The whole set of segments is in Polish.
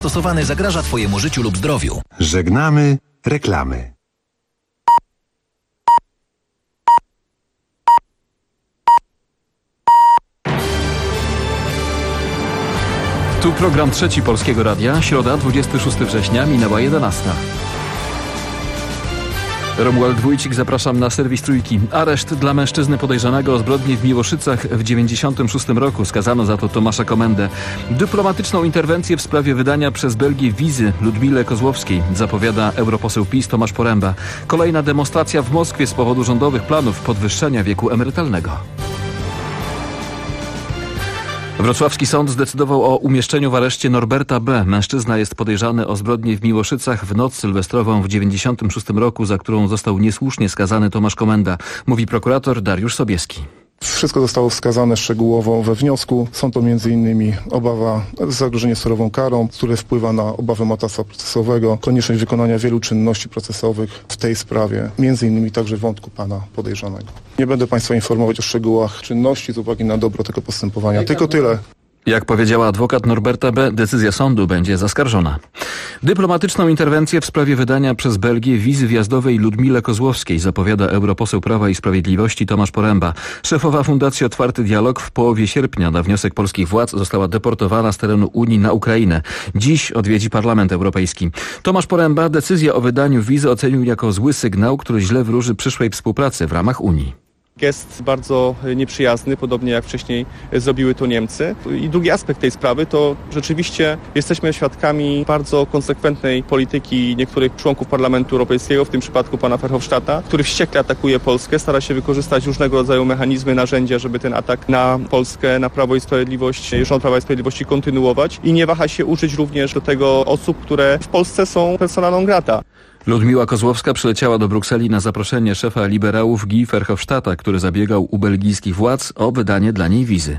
stosowany zagraża Twojemu życiu lub zdrowiu. Żegnamy reklamy. Tu program Trzeci Polskiego Radia, środa 26 września, minęła 11. Romuald Wójcik, zapraszam na serwis Trójki. Areszt dla mężczyzny podejrzanego o zbrodni w Miłoszycach w 1996 roku. Skazano za to Tomasza Komendę. Dyplomatyczną interwencję w sprawie wydania przez Belgię wizy Ludmile Kozłowskiej zapowiada europoseł PiS Tomasz Poręba. Kolejna demonstracja w Moskwie z powodu rządowych planów podwyższenia wieku emerytalnego. Wrocławski sąd zdecydował o umieszczeniu w areszcie Norberta B. Mężczyzna jest podejrzany o zbrodnię w Miłoszycach w noc sylwestrową w 1996 roku, za którą został niesłusznie skazany Tomasz Komenda, mówi prokurator Dariusz Sobieski. Wszystko zostało wskazane szczegółowo we wniosku. Są to m.in. obawa zagrożenia surową karą, które wpływa na obawę matactwa procesowego, konieczność wykonania wielu czynności procesowych w tej sprawie, m.in. także wątku pana podejrzanego. Nie będę państwa informować o szczegółach czynności z uwagi na dobro tego postępowania, tylko tyle. Jak powiedziała adwokat Norberta B., decyzja sądu będzie zaskarżona. Dyplomatyczną interwencję w sprawie wydania przez Belgię wizy wjazdowej Ludmile Kozłowskiej zapowiada europoseł Prawa i Sprawiedliwości Tomasz Poręba. Szefowa Fundacji Otwarty Dialog w połowie sierpnia na wniosek polskich władz została deportowana z terenu Unii na Ukrainę. Dziś odwiedzi Parlament Europejski. Tomasz Poręba decyzję o wydaniu wizy ocenił jako zły sygnał, który źle wróży przyszłej współpracy w ramach Unii. Gest bardzo nieprzyjazny, podobnie jak wcześniej zrobiły to Niemcy. I drugi aspekt tej sprawy to rzeczywiście jesteśmy świadkami bardzo konsekwentnej polityki niektórych członków Parlamentu Europejskiego, w tym przypadku pana Verhofstadta, który wściekle atakuje Polskę, stara się wykorzystać różnego rodzaju mechanizmy, narzędzia, żeby ten atak na Polskę, na Prawo i Sprawiedliwość, rząd Prawa i Sprawiedliwości kontynuować i nie waha się użyć również do tego osób, które w Polsce są persona non grata. Ludmiła Kozłowska przyleciała do Brukseli na zaproszenie szefa liberałów Guy Verhofstadta, który zabiegał u belgijskich władz o wydanie dla niej wizy.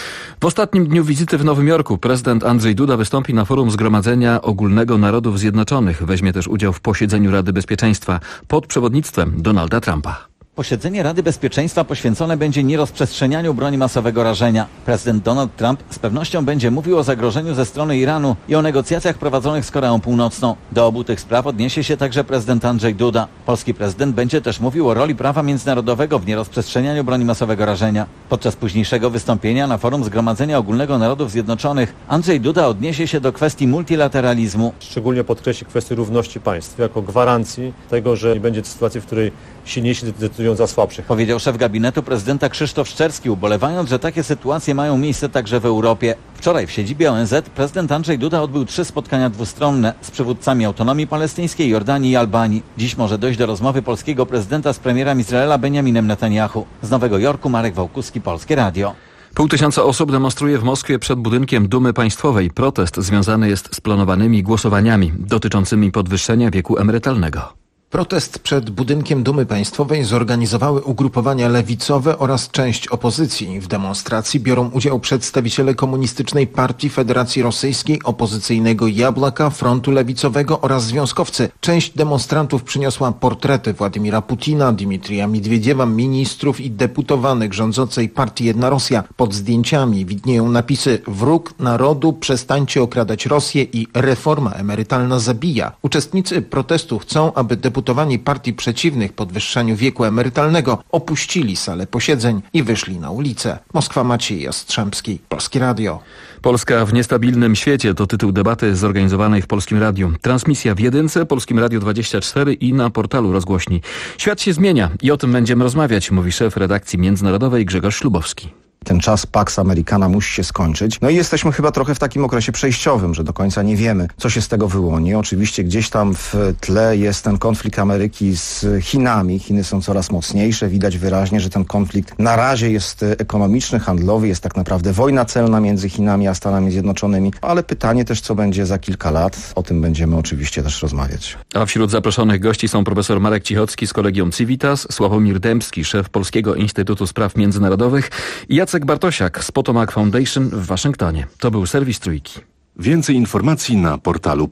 W ostatnim dniu wizyty w Nowym Jorku prezydent Andrzej Duda wystąpi na forum Zgromadzenia Ogólnego Narodów Zjednoczonych. Weźmie też udział w posiedzeniu Rady Bezpieczeństwa pod przewodnictwem Donalda Trumpa. Posiedzenie Rady Bezpieczeństwa poświęcone będzie nierozprzestrzenianiu broni masowego rażenia. Prezydent Donald Trump z pewnością będzie mówił o zagrożeniu ze strony Iranu i o negocjacjach prowadzonych z Koreą Północną. Do obu tych spraw odniesie się także prezydent Andrzej Duda. Polski prezydent będzie też mówił o roli prawa międzynarodowego w nierozprzestrzenianiu broni masowego rażenia. Podczas późniejszego wystąpienia na forum Zgromadzenia Ogólnego Narodów Zjednoczonych Andrzej Duda odniesie się do kwestii multilateralizmu. Szczególnie podkreśli kwestię równości państw jako gwarancji tego, że nie będzie sytuacji, w której silniejsi decydują za słabszych. Powiedział szef gabinetu prezydenta Krzysztof Szczerski, ubolewając, że takie sytuacje mają miejsce także w Europie. Wczoraj w siedzibie ONZ prezydent Andrzej Duda odbył 3 spotkania dwustronne z przywódcami autonomii palestyńskiej, Jordanii i Albanii. Dziś może dojść do rozmowy polskiego prezydenta z premierem Izraela Benjaminem Netanyahu. Z Nowego Jorku Marek Wałkuski, Polskie Radio. 500 osób demonstruje w Moskwie przed budynkiem Dumy Państwowej. Protest związany jest z planowanymi głosowaniami dotyczącymi podwyższenia wieku emerytalnego. Protest przed budynkiem Dumy Państwowej zorganizowały ugrupowania lewicowe oraz część opozycji. W demonstracji biorą udział przedstawiciele Komunistycznej Partii Federacji Rosyjskiej, opozycyjnego Jablaka, Frontu Lewicowego oraz związkowcy. Część demonstrantów przyniosła portrety Władimira Putina, Dmitrija Miedwiediewa, ministrów i deputowanych rządzącej partii Jedna Rosja. Pod zdjęciami widnieją napisy „Wróg narodu, przestańcie okradać Rosję” i „Reforma emerytalna zabija”. Uczestnicy protestu chcą, aby deputowani partii przeciwnych podwyższaniu wieku emerytalnego opuścili salę posiedzeń i wyszli na ulicę. Moskwa, Maciej Jastrzębski, Polskie Radio. Polska w niestabilnym świecie to tytuł debaty zorganizowanej w Polskim Radiu. Transmisja w Jedynce, Polskim Radio 24 i na portalu Rozgłośni. Świat się zmienia i o tym będziemy rozmawiać, mówi szef redakcji międzynarodowej Grzegorz Ślubowski. Ten czas Pax Americana musi się skończyć. No i jesteśmy chyba trochę w takim okresie przejściowym, że do końca nie wiemy, co się z tego wyłoni. Oczywiście gdzieś tam w tle jest ten konflikt Ameryki z Chinami. Chiny są coraz mocniejsze. Widać wyraźnie, że ten konflikt na razie jest ekonomiczny, handlowy. Jest tak naprawdę wojna celna między Chinami a Stanami Zjednoczonymi. Ale pytanie też, co będzie za kilka lat. O tym będziemy oczywiście też rozmawiać. A wśród zaproszonych gości są profesor Marek Cichocki z Kolegium Civitas, Sławomir Dębski, szef Polskiego Instytutu Spraw Międzynarodowych i Jacek Bartosiak z Potomac Foundation w Waszyngtonie. To był serwis Trójki. Więcej informacji na portalu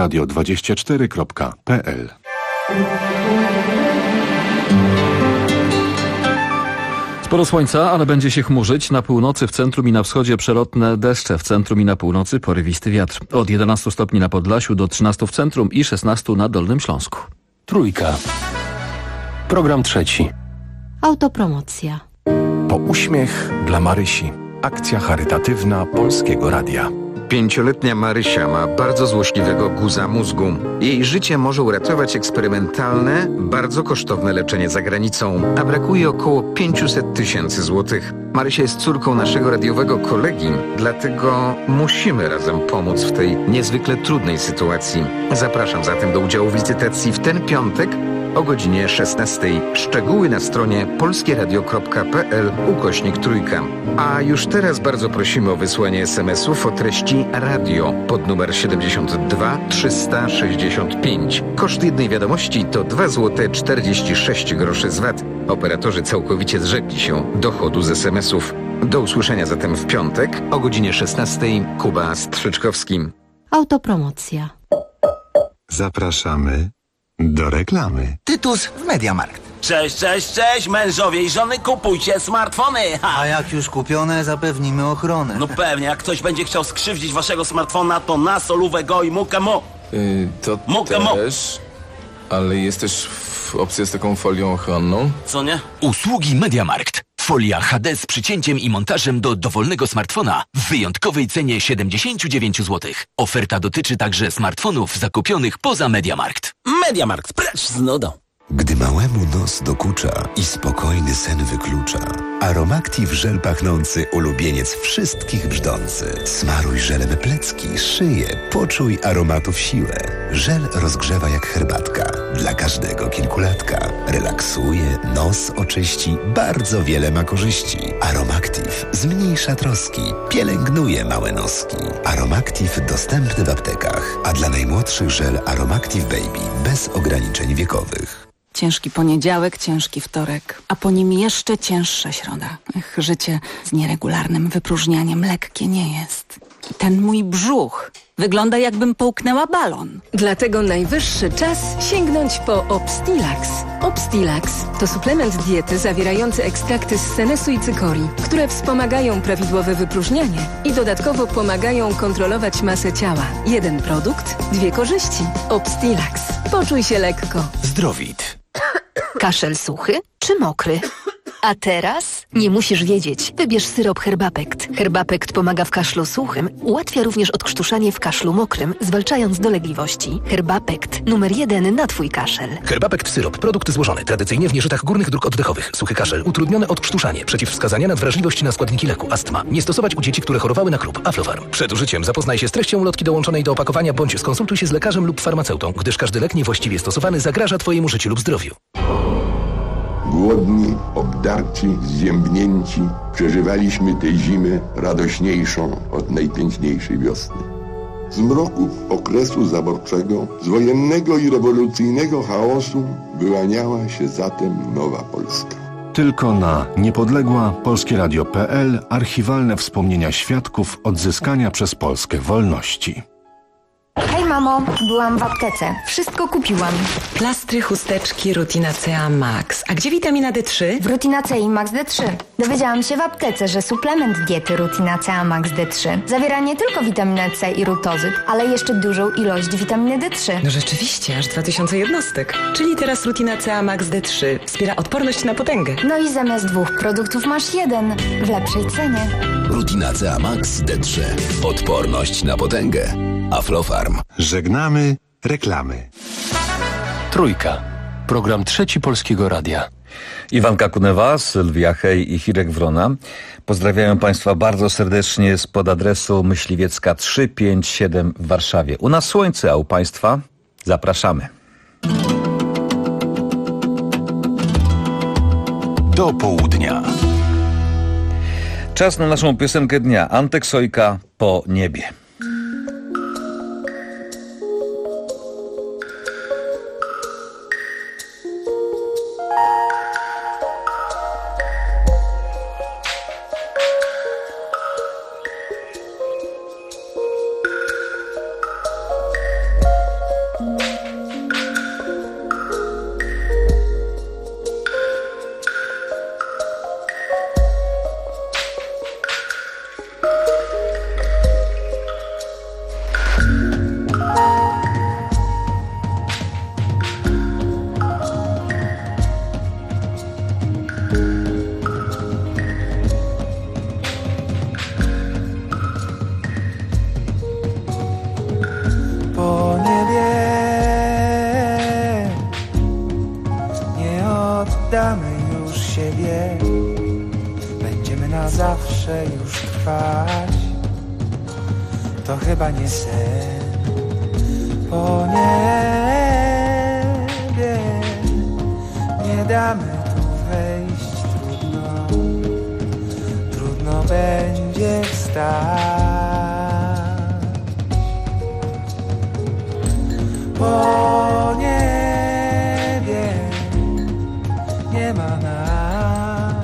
polskieradio24.pl. Sporo słońca, ale będzie się chmurzyć. Na północy, w centrum i na wschodzie przelotne deszcze. W centrum i na północy porywisty wiatr. Od 11 stopni na Podlasiu do 13 w centrum i 16 na Dolnym Śląsku. Trójka. Program trzeci. Autopromocja. Po uśmiech dla Marysi. Akcja charytatywna Polskiego Radia. 5-letnia Marysia ma bardzo złośliwego guza mózgu. Jej życie może uratować eksperymentalne, bardzo kosztowne leczenie za granicą, a brakuje około 500 000 złotych. Marysia jest córką naszego radiowego kolegi, dlatego musimy razem pomóc w tej niezwykle trudnej sytuacji. Zapraszam zatem do udziału w licytacji w ten piątek o godzinie 16. Szczegóły na stronie polskieradio.pl/trójka. A już teraz bardzo prosimy o wysłanie SMS-ów o treści radio pod numer 72 365. Koszt jednej wiadomości to 2,46 zł z VAT. Operatorzy całkowicie zrzekli się dochodu z SMS-ów. Do usłyszenia zatem w piątek o godzinie 16. Kuba Strzyczkowski. Autopromocja. Zapraszamy do reklamy. Tytus w Mediamarkt. Cześć, mężowie i żony, kupujcie smartfony. A jak już kupione, zapewnimy ochronę. No pewnie, jak ktoś będzie chciał skrzywdzić waszego smartfona, to na solówę go i mukę mo. To też, ale jest też opcja z taką folią ochronną. Co nie? Usługi Mediamarkt. Folia HD z przycięciem i montażem do dowolnego smartfona w wyjątkowej cenie 79 zł. Oferta dotyczy także smartfonów zakupionych poza Mediamarkt. Mediamarkt, precz z nudą. Gdy małemu nos dokucza i spokojny sen wyklucza, Aromactive żel pachnący ulubieniec wszystkich brzdący. Smaruj żelem plecki, szyję, poczuj aromatów siłę. Żel rozgrzewa jak herbatka, dla każdego kilkulatka. Relaksuje, nos oczyści, bardzo wiele ma korzyści. Aromactive zmniejsza troski, pielęgnuje małe noski. Aromactive dostępny w aptekach, a dla najmłodszych żel Aromactive Baby bez ograniczeń wiekowych. Ciężki poniedziałek, ciężki wtorek, a po nim jeszcze cięższa środa. Życie z nieregularnym wypróżnianiem lekkie nie jest. I ten mój brzuch wygląda, jakbym połknęła balon. Dlatego najwyższy czas sięgnąć po Obstilax. Obstilax to suplement diety zawierający ekstrakty z senesu i cykorii, które wspomagają prawidłowe wypróżnianie i dodatkowo pomagają kontrolować masę ciała. Jeden produkt, dwie korzyści. Obstilax. Poczuj się lekko. Zdrowit. Kaszel suchy czy mokry? A teraz nie musisz wiedzieć. Wybierz syrop Herbapekt. Herbapekt pomaga w kaszlu suchym, ułatwia również odkrztuszanie w kaszlu mokrym, zwalczając dolegliwości. Herbapekt. Numer 1 na Twój kaszel. Herbapekt syrop. Produkt złożony. Tradycyjnie w nieżytach górnych dróg oddechowych. Suchy kaszel. Utrudnione odkrztuszanie. Przeciwwskazania na wrażliwość na składniki leku. Astma. Nie stosować u dzieci, które chorowały na chrób. Aflofarm. Przed użyciem zapoznaj się z treścią ulotki dołączonej do opakowania bądź skonsultuj się z lekarzem lub farmaceutą, gdyż każdy lek niewłaściwie stosowany zagraża Twojemu życiu lub zdrowiu. Głodni, obdarci, zziębnięci, przeżywaliśmy tę zimę radośniejszą od najpiękniejszej wiosny. Z mroków okresu zaborczego, z wojennego i rewolucyjnego chaosu wyłaniała się zatem nowa Polska. Tylko na Niepodległa polskieradio.pl archiwalne wspomnienia świadków odzyskania przez Polskę wolności. Hej mamo, byłam w aptece. Wszystko kupiłam. Plastry, chusteczki, Rutina CA Max. A gdzie witamina D3? W Rutina CI Max D3. Dowiedziałam się w aptece, że suplement diety Rutina CA Max D3 zawiera nie tylko witaminę C i rutozyt, ale jeszcze dużą ilość witaminy D3. No rzeczywiście, aż 2000 jednostek. Czyli teraz Rutina CA Max D3 wspiera odporność na potęgę. No i zamiast 2 produktów masz 1 w lepszej cenie. Rutina CA Max D3. Odporność na potęgę. Aflofarm. Żegnamy reklamy. Trójka. Program trzeci Polskiego Radia. Iwanka Kunewa, Sylwia Hej i Hirek Wrona pozdrawiają Państwa bardzo serdecznie spod adresu Myśliwiecka 357 w Warszawie. U nas słońce, a u Państwa zapraszamy. Do południa. Czas na naszą piosenkę dnia. Antek Sojka, Po niebie. trwać. To chyba nie sen. Po niebie nie damy tu wejść. Trudno będzie wstać. Po niebie nie ma nas.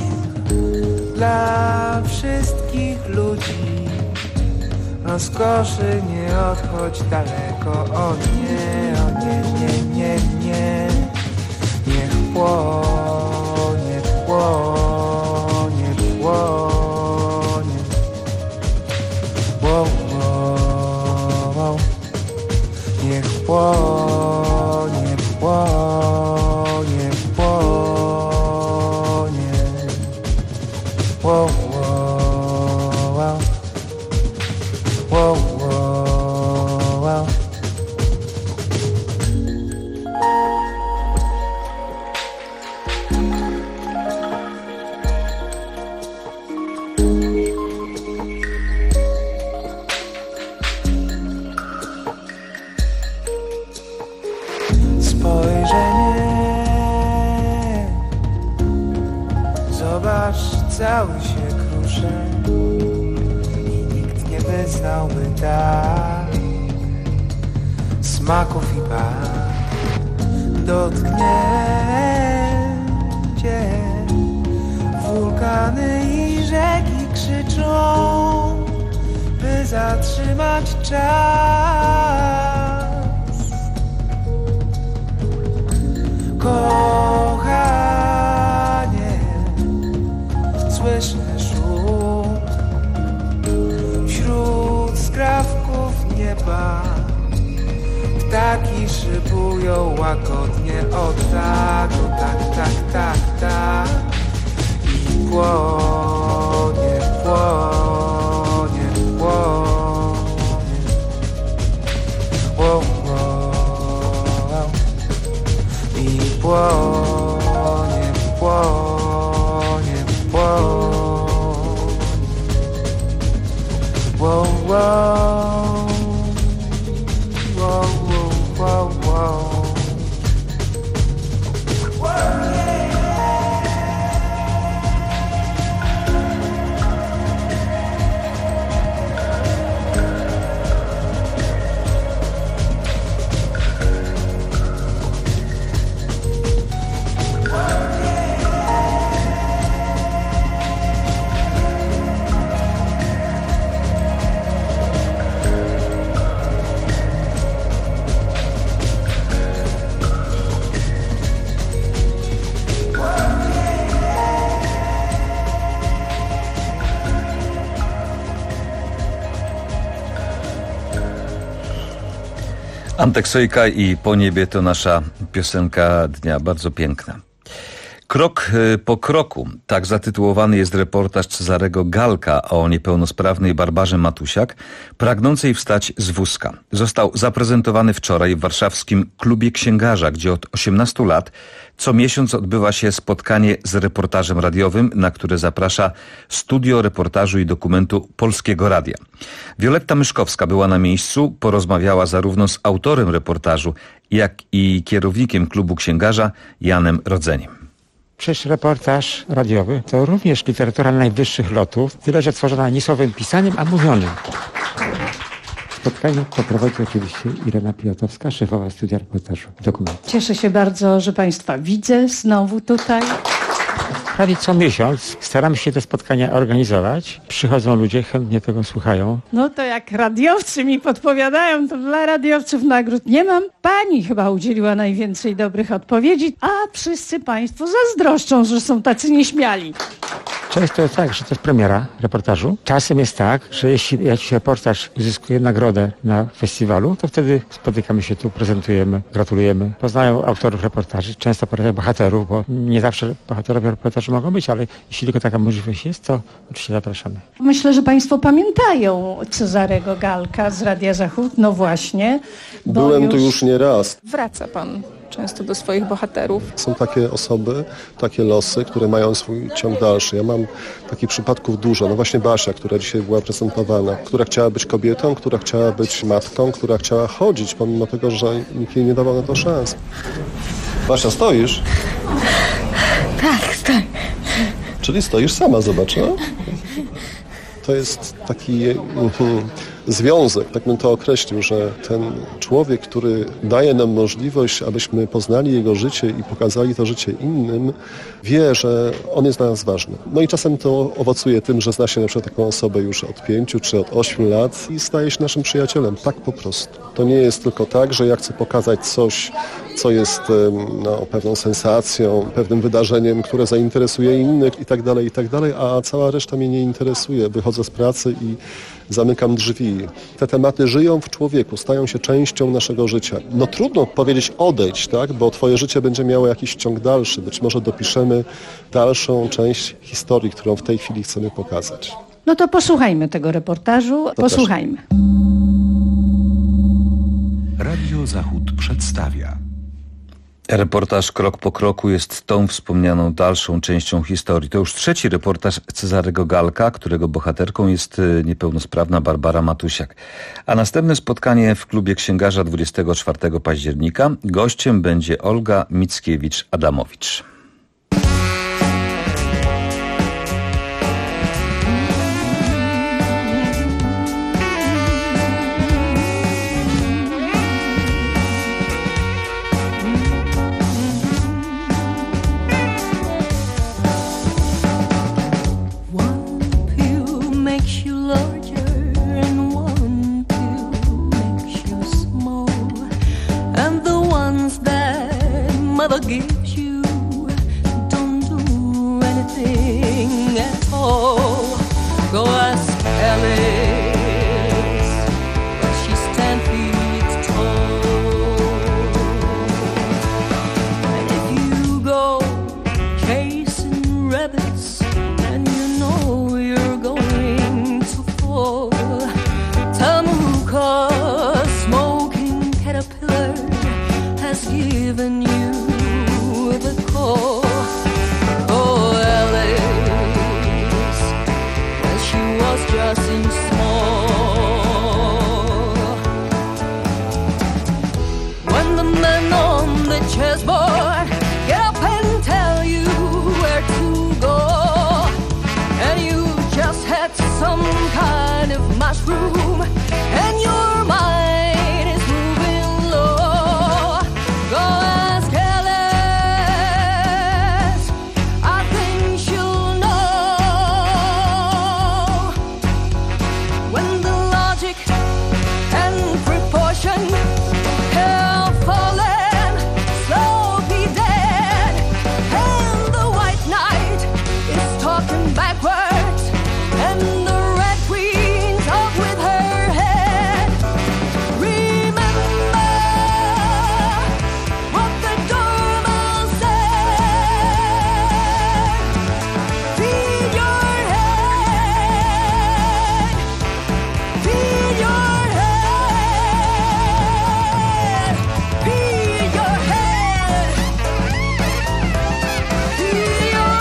Dla wszystkich ludzi rozkoszy nie odchodź daleko. O nie, nie. Niech płonie, płonie, płonie. Wow, wow. Niech płonie, płonie, płonie. Wow, wow. Wow, wow. Spojrzenie, zobacz, cały się kruszy i nikt nie wyznałby tak smaków i barw. Dotknięcie, wulkany i rzeki krzyczą, by zatrzymać czas. Kochanie, słyszę szum wśród skrawków nieba. Ptaki szybują łagodnie. O tak, i płonie, płonie, płonie. Wow, wow. I płonie, płonie, płonie. Wow, wow. Wow, wow, wow. Antek Sojka i Po niebie to nasza piosenka dnia, bardzo piękna. Krok po kroku, tak zatytułowany jest reportaż Cezarego Galka o niepełnosprawnej Barbarze Matusiak, pragnącej wstać z wózka. Został zaprezentowany wczoraj w warszawskim Klubie Księgarza, gdzie od 18 lat co miesiąc odbywa się spotkanie z reportażem radiowym, na które zaprasza Studio Reportażu i Dokumentu Polskiego Radia. Wioletta Myszkowska była na miejscu, porozmawiała zarówno z autorem reportażu, jak i kierownikiem Klubu Księgarza Janem Rodzeniem. Przecież reportaż radiowy to również literatura najwyższych lotów, tyle że tworzona nie słowem pisanym, a mówionym. Spotkanie poprowadzi oczywiście Irena Pijatowska, szefowa Studia Reportażu Dokumentu. Cieszę się bardzo, że Państwa widzę znowu tutaj. Prawie co miesiąc staramy się te spotkania organizować. Przychodzą ludzie, chętnie tego słuchają. No to jak radiowcy mi podpowiadają, to dla radiowców nagród nie mam. Pani chyba udzieliła najwięcej dobrych odpowiedzi, a wszyscy Państwo zazdroszczą, że są tacy nieśmiali. Często jest tak, że to jest premiera reportażu. Czasem jest tak, że jeśli jakiś reportaż uzyskuje nagrodę na festiwalu, to wtedy spotykamy się tu, prezentujemy, gratulujemy. Poznają autorów reportaży, często poznają bohaterów, bo nie zawsze bohaterowie reportaży mogą być, ale jeśli tylko taka możliwość jest, to oczywiście zapraszamy. Myślę, że Państwo pamiętają Cezarego Galka z Radia Zachód. No właśnie. Byłem tu już nie raz. Wraca Pan często do swoich bohaterów. Są takie osoby, takie losy, które mają swój ciąg dalszy. Ja mam takich przypadków dużo. No właśnie Basia, która dzisiaj była prezentowana, która chciała być kobietą, która chciała być matką, która chciała chodzić, pomimo tego, że nikt jej nie dawał na to szans. Basia, stoisz? Tak, stoję. Czyli stoisz sama, zobacz, no? To jest taki związek, tak bym to określił, że ten człowiek, który daje nam możliwość, abyśmy poznali jego życie i pokazali to życie innym, wie, że on jest dla nas ważny. No i czasem to owocuje tym, że zna się na przykład taką osobę już od 5 czy od 8 lat i staje się naszym przyjacielem. Tak po prostu. To nie jest tylko tak, że ja chcę pokazać coś, co jest pewną sensacją, pewnym wydarzeniem, które zainteresuje innych i tak dalej, a cała reszta mnie nie interesuje. Wychodzę z pracy i zamykam drzwi. Te tematy żyją w człowieku, stają się częścią naszego życia. No trudno powiedzieć odejdź, tak? Bo twoje życie będzie miało jakiś ciąg dalszy. Być może dopiszemy dalszą część historii, którą w tej chwili chcemy pokazać. No to posłuchajmy tego reportażu. Posłuchajmy. Radio Zachód przedstawia. Reportaż Krok po kroku jest tą wspomnianą dalszą częścią historii. To już trzeci reportaż Cezarego Galka, którego bohaterką jest niepełnosprawna Barbara Matusiak. A następne spotkanie w klubie księgarza 24 października. Gościem będzie Olga Mickiewicz-Adamowicz. Gives you, don't do anything at all. Go ask Alice, but she's 10 feet tall. And if you go chasing rabbits and you know you're going to fall, Tamuka, smoking caterpillar, has given you the call. Oh, Alice, when she was just in small. When the men on the chessboard get up and tell you where to go, and you just had some kind of mushroom, and your mind is moving low, go ask Alice, I think she'll know. When the logic and proportion have fallen, slow be dead, and the white knight is talking backwards, and the red queen's up with her head. Remember what the doorman said. Feed your head, feed your head, feed your head, feed your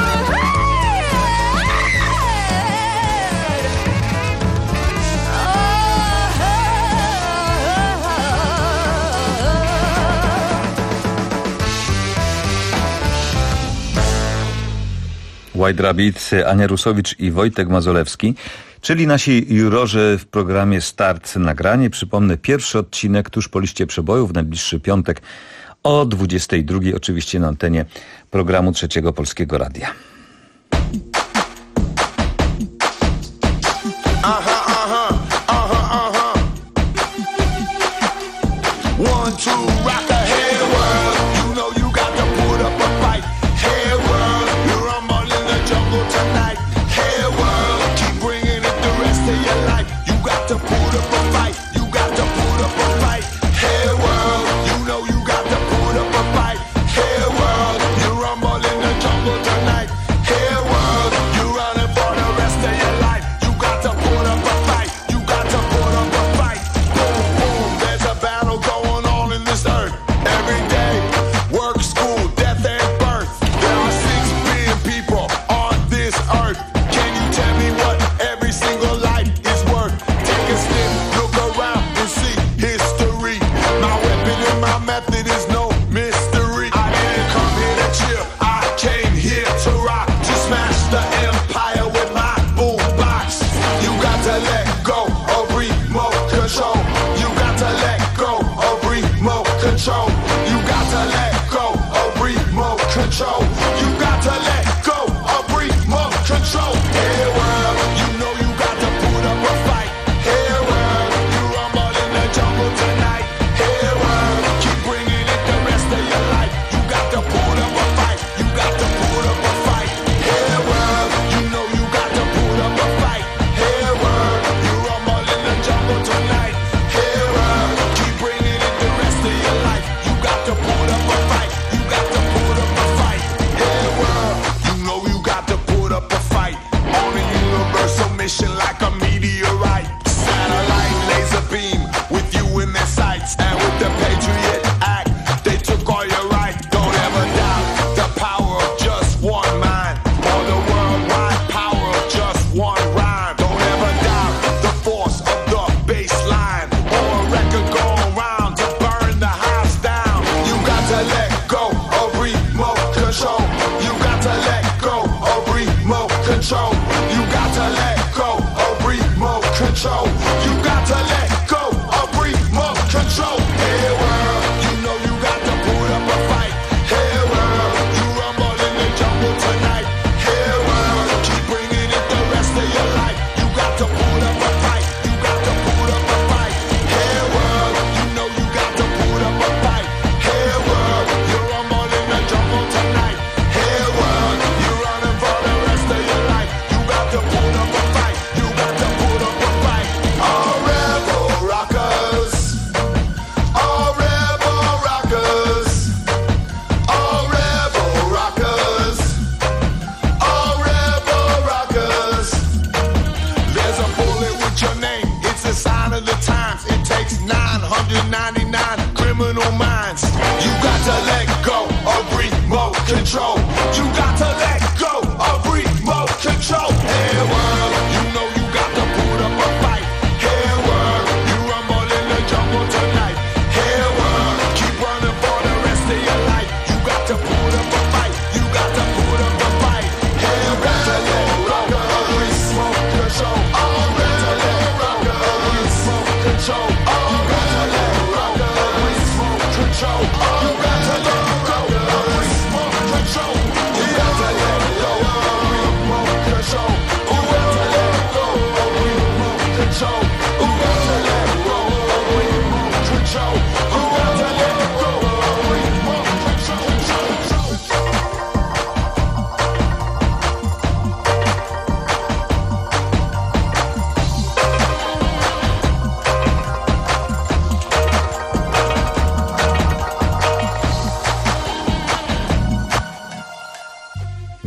White Rabbit, Ania Rusowicz i Wojtek Mazolewski, czyli nasi jurorzy w programie Start Nagranie. Przypomnę, pierwszy odcinek tuż po liście przebojów w najbliższy piątek o 22:00, oczywiście na antenie programu Trzeciego Polskiego Radia. One, two, rock a hey world. You know you got to put up a fight. Hey world, you rumble in the jungle tonight. Hey world, keep bringing it the rest of your life. You got to put up a fight. You got to put up a fight. Hey world, you know you got to put up a fight. Hey world, you rumble in the jungle tonight. Hey world, you running for the rest of your life. You got to put up a fight. You got to put up a fight. Boom, boom, there's a battle going on in this earth every day.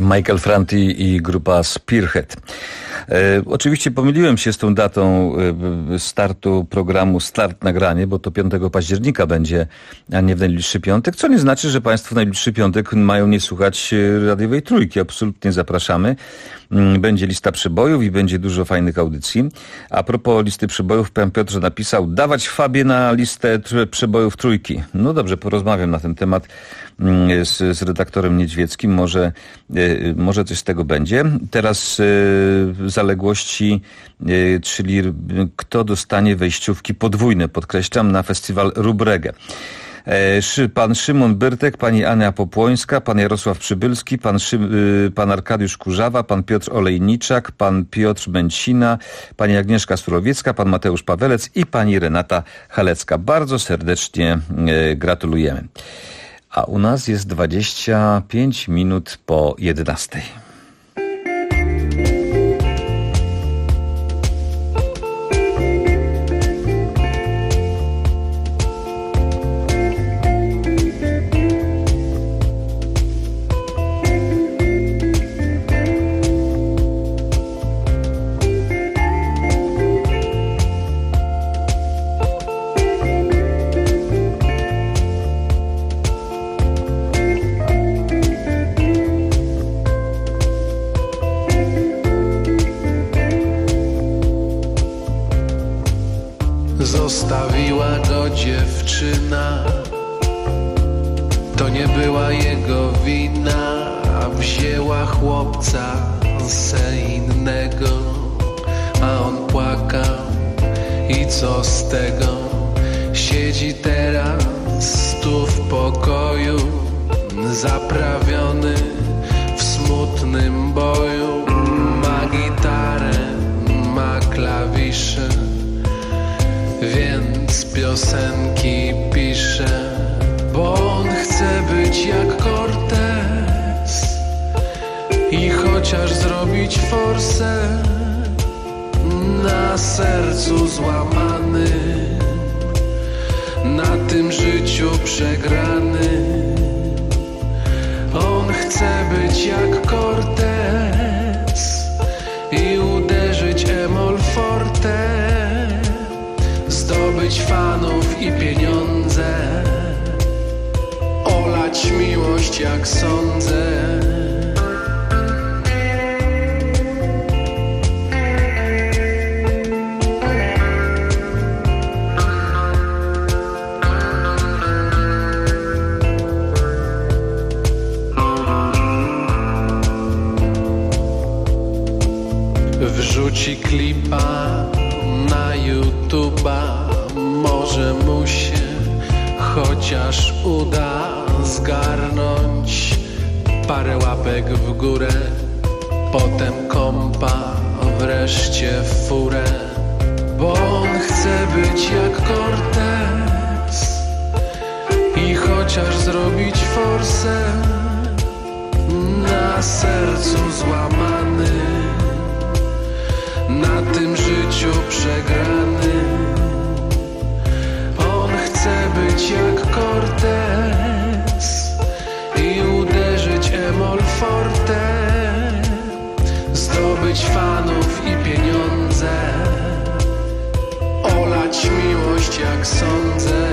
Michael Franti i grupa Spearhead. Oczywiście pomyliłem się z tą datą startu programu Start Nagranie, bo to 5 października będzie, a nie w najbliższy piątek, co nie znaczy, że Państwo w najbliższy piątek mają nie słuchać radiowej Trójki. Absolutnie zapraszamy. Będzie lista przebojów i będzie dużo fajnych audycji. A propos listy przebojów, pan Piotr napisał: dawać Fabię na listę przebojów Trójki. No dobrze, porozmawiam na ten temat z redaktorem Niedźwieckim. Może coś z tego będzie. Teraz zaległości, czyli kto dostanie wejściówki podwójne, podkreślam, na festiwal Rubrege. Pan Szymon Byrtek, pani Ania Popłońska, pan Jarosław Przybylski, pan Arkadiusz Kurzawa, pan Piotr Olejniczak, pan Piotr Bęcina, pani Agnieszka Surowiecka, pan Mateusz Pawelec i pani Renata Halecka. Bardzo serdecznie gratulujemy. A u nas jest 25 minut po 11. Zostawiła go dziewczyna, to nie była jego wina, a wzięła chłopca se innego, a on płakał i co z tego? Siedzi teraz tu w pokoju, zaprawiony w smutnym boju. Ma gitarę, ma klawisze, więc piosenki pisze, bo on chce być jak Cortez i chociaż zrobić forsę na sercu złamanym, na tym życiu przegranym. On chce być jak Cortez i uderzyć emol forte, zdobyć fanów i pieniądze, olać miłość jak sądzę. Wrzuci klipa na YouTube'a, może mu się chociaż uda zgarnąć parę łapek w górę, potem kompa, wreszcie furę, bo on chce być jak Cortez i chociaż zrobić forsę na sercu złamanym, na tym życiu przegranym. On chce być jak Cortez i uderzyć emol forte, zdobyć fanów i pieniądze, olać miłość jak sądzę.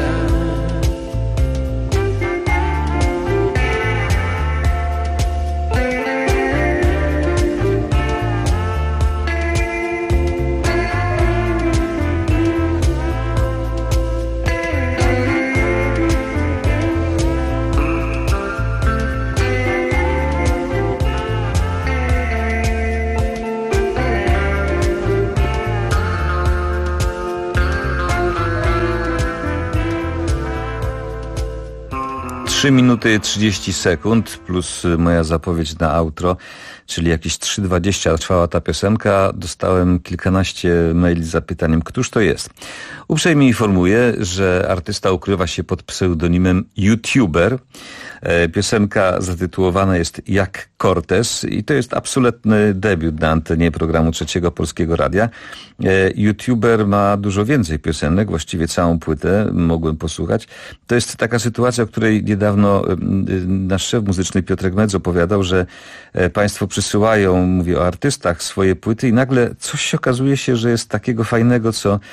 Trzy minuty 30 sekund plus moja zapowiedź na outro, czyli jakieś 3:20 trwała ta piosenka. Dostałem kilkanaście maili z zapytaniem, któż to jest. Uprzejmie informuję, że artysta ukrywa się pod pseudonimem YouTuber, Piosenka zatytułowana jest Jak Cortez i to jest absolutny debiut na antenie programu Trzeciego Polskiego Radia. YouTuber ma dużo więcej piosenek, właściwie całą płytę mogłem posłuchać. To jest taka sytuacja, o której niedawno nasz szef muzyczny Piotrek Medz opowiadał, że państwo przysyłają, mówię o artystach, swoje płyty i nagle coś okazuje się, że jest takiego fajnego,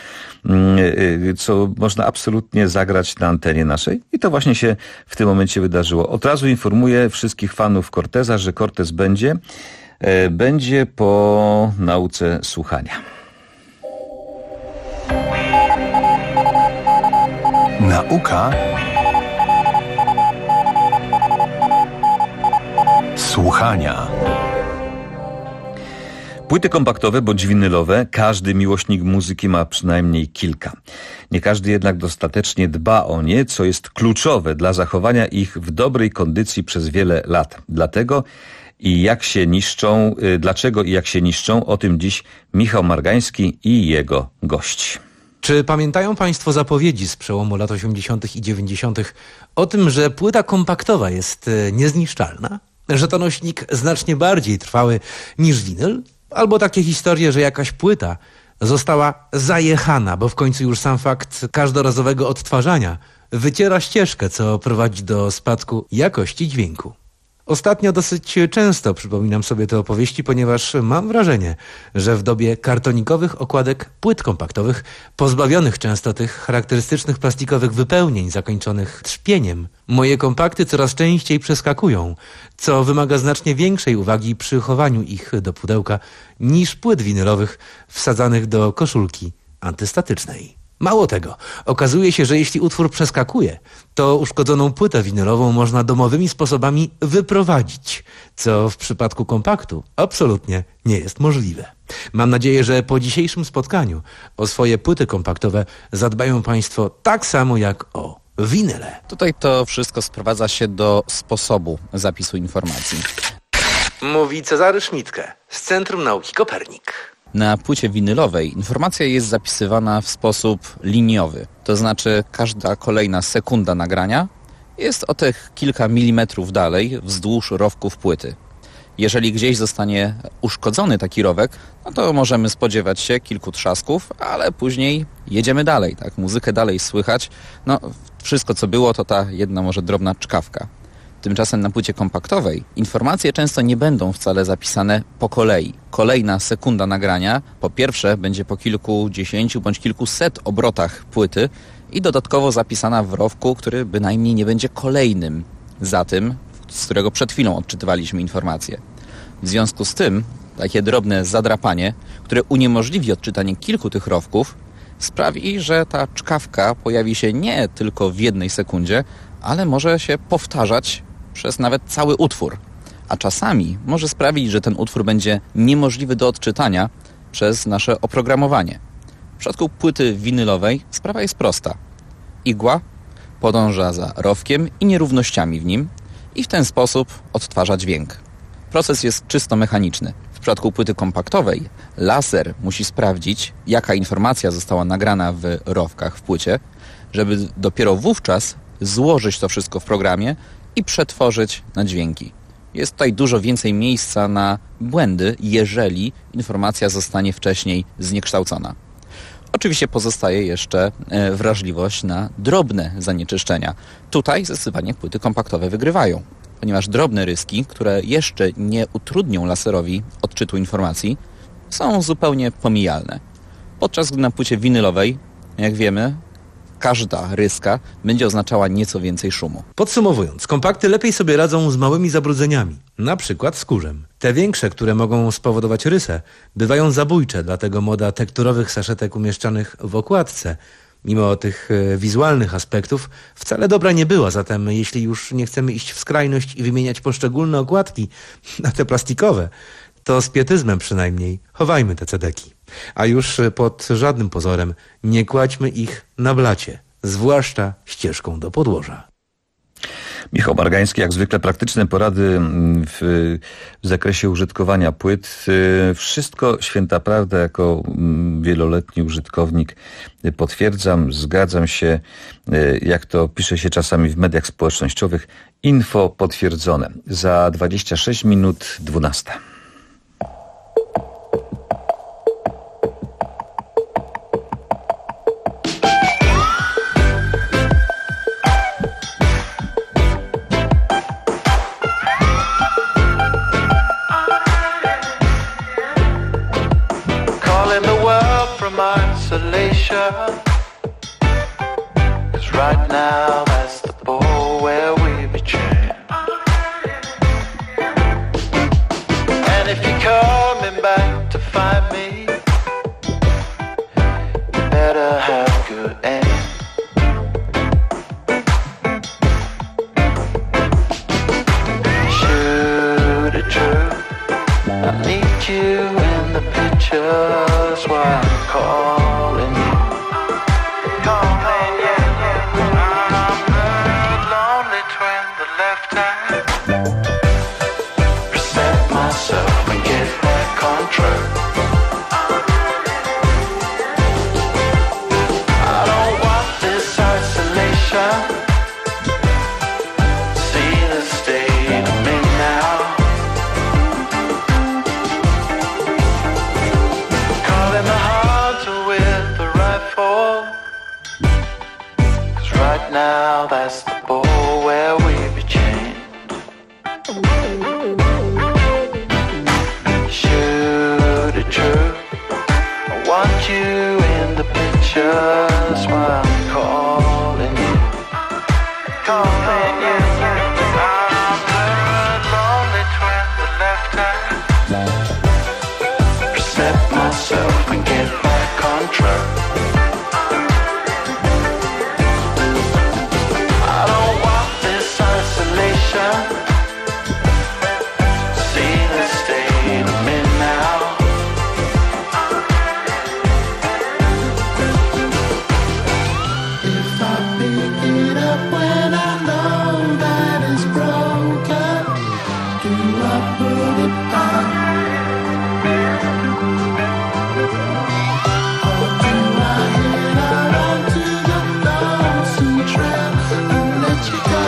co można absolutnie zagrać na antenie naszej. I to właśnie się w tym momencie wydarzyło. Od razu informuję wszystkich fanów Corteza, że Cortez będzie po nauce słuchania. Nauka słuchania. Płyty kompaktowe bądź winylowe, każdy miłośnik muzyki ma przynajmniej kilka. Nie każdy jednak dostatecznie dba o nie, co jest kluczowe dla zachowania ich w dobrej kondycji przez wiele lat. Dlaczego i jak się niszczą, o tym dziś Michał Margański i jego gość. Czy pamiętają Państwo zapowiedzi z przełomu lat 80. i 90. o tym, że płyta kompaktowa jest niezniszczalna? Że to nośnik znacznie bardziej trwały niż winyl? Albo takie historie, że jakaś płyta została zajechana, bo w końcu już sam fakt każdorazowego odtwarzania wyciera ścieżkę, co prowadzi do spadku jakości dźwięku. Ostatnio dosyć często przypominam sobie te opowieści, ponieważ mam wrażenie, że w dobie kartonikowych okładek płyt kompaktowych, pozbawionych często tych charakterystycznych plastikowych wypełnień zakończonych trzpieniem, moje kompakty coraz częściej przeskakują, co wymaga znacznie większej uwagi przy chowaniu ich do pudełka niż płyt winylowych wsadzanych do koszulki antystatycznej. Mało tego, okazuje się, że jeśli utwór przeskakuje, to uszkodzoną płytę winylową można domowymi sposobami wyprowadzić, co w przypadku kompaktu absolutnie nie jest możliwe. Mam nadzieję, że po dzisiejszym spotkaniu o swoje płyty kompaktowe zadbają Państwo tak samo jak o winyle. Tutaj to wszystko sprowadza się do sposobu zapisu informacji. Mówi Cezary Szmitke z Centrum Nauki Kopernik. Na płycie winylowej informacja jest zapisywana w sposób liniowy, to znaczy każda kolejna sekunda nagrania jest o tych kilka milimetrów dalej wzdłuż rowków płyty. Jeżeli gdzieś zostanie uszkodzony taki rowek, no to możemy spodziewać się kilku trzasków, ale później jedziemy dalej, tak? Muzykę dalej słychać. No, wszystko co było to ta jedna może drobna czkawka. Tymczasem na płycie kompaktowej informacje często nie będą wcale zapisane po kolei. Kolejna sekunda nagrania po pierwsze będzie po kilkudziesięciu bądź kilkuset obrotach płyty i dodatkowo zapisana w rowku, który bynajmniej nie będzie kolejnym za tym, z którego przed chwilą odczytywaliśmy informacje. W związku z tym takie drobne zadrapanie, które uniemożliwi odczytanie kilku tych rowków, sprawi, że ta czkawka pojawi się nie tylko w jednej sekundzie, ale może się powtarzać przez nawet cały utwór. A czasami może sprawić, że ten utwór będzie niemożliwy do odczytania przez nasze oprogramowanie. W przypadku płyty winylowej sprawa jest prosta. Igła podąża za rowkiem i nierównościami w nim i w ten sposób odtwarza dźwięk. Proces jest czysto mechaniczny. W przypadku płyty kompaktowej laser musi sprawdzić, jaka informacja została nagrana w rowkach w płycie, żeby dopiero wówczas złożyć to wszystko w programie i przetworzyć na dźwięki. Jest tutaj dużo więcej miejsca na błędy, jeżeli informacja zostanie wcześniej zniekształcona. Oczywiście pozostaje jeszcze wrażliwość na drobne zanieczyszczenia. Tutaj zdecydowanie płyty kompaktowe wygrywają, ponieważ drobne ryski, które jeszcze nie utrudnią laserowi odczytu informacji, są zupełnie pomijalne. Podczas gdy na płycie winylowej, jak wiemy, każda ryska będzie oznaczała nieco więcej szumu. Podsumowując, kompakty lepiej sobie radzą z małymi zabrudzeniami, na przykład z kurzem. Te większe, które mogą spowodować rysę, bywają zabójcze, dlatego moda tekturowych saszetek umieszczanych w okładce, mimo tych wizualnych aspektów, wcale dobra nie była. Zatem jeśli już nie chcemy iść w skrajność i wymieniać poszczególne okładki na te plastikowe, to z pietyzmem przynajmniej chowajmy te cedeki. A już pod żadnym pozorem nie kładźmy ich na blacie, zwłaszcza ścieżką do podłoża. Michał Margański, jak zwykle praktyczne porady w zakresie użytkowania płyt. Wszystko święta prawda, jako wieloletni użytkownik potwierdzam, zgadzam się, jak to pisze się czasami w mediach społecznościowych, info potwierdzone. Za 26 minut 12. Isolation, 'cause right now that's the ball where we betray. And if you're coming back to find me, you better have good aim. Shoot it true, I need you in the pictures while I'm calling you. Calling you. I'm the lonely twin, the left hand. Reset myself and get back on track. I don't want this isolation. See the state I'm in now. Calling the hunter with the rifle. 'Cause right now that's the ball where we be chained. Shoot it true. I want you in the pictures while I'm calling you. Calling you. I'm the lonely twin, the left hand. Reset myself and get back on track. I don't want this isolation. See the state I'm in now. If I pick it up when I know that it's broken, do I put it back? Or do I hit out onto the lonesome trail and let you go?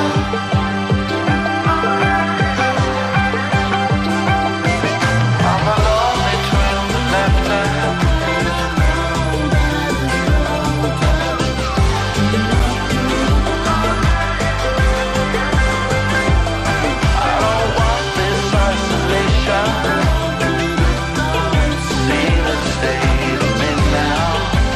I'm a lonely twin, the left hand. I don't want this isolation. See the state I'm in now.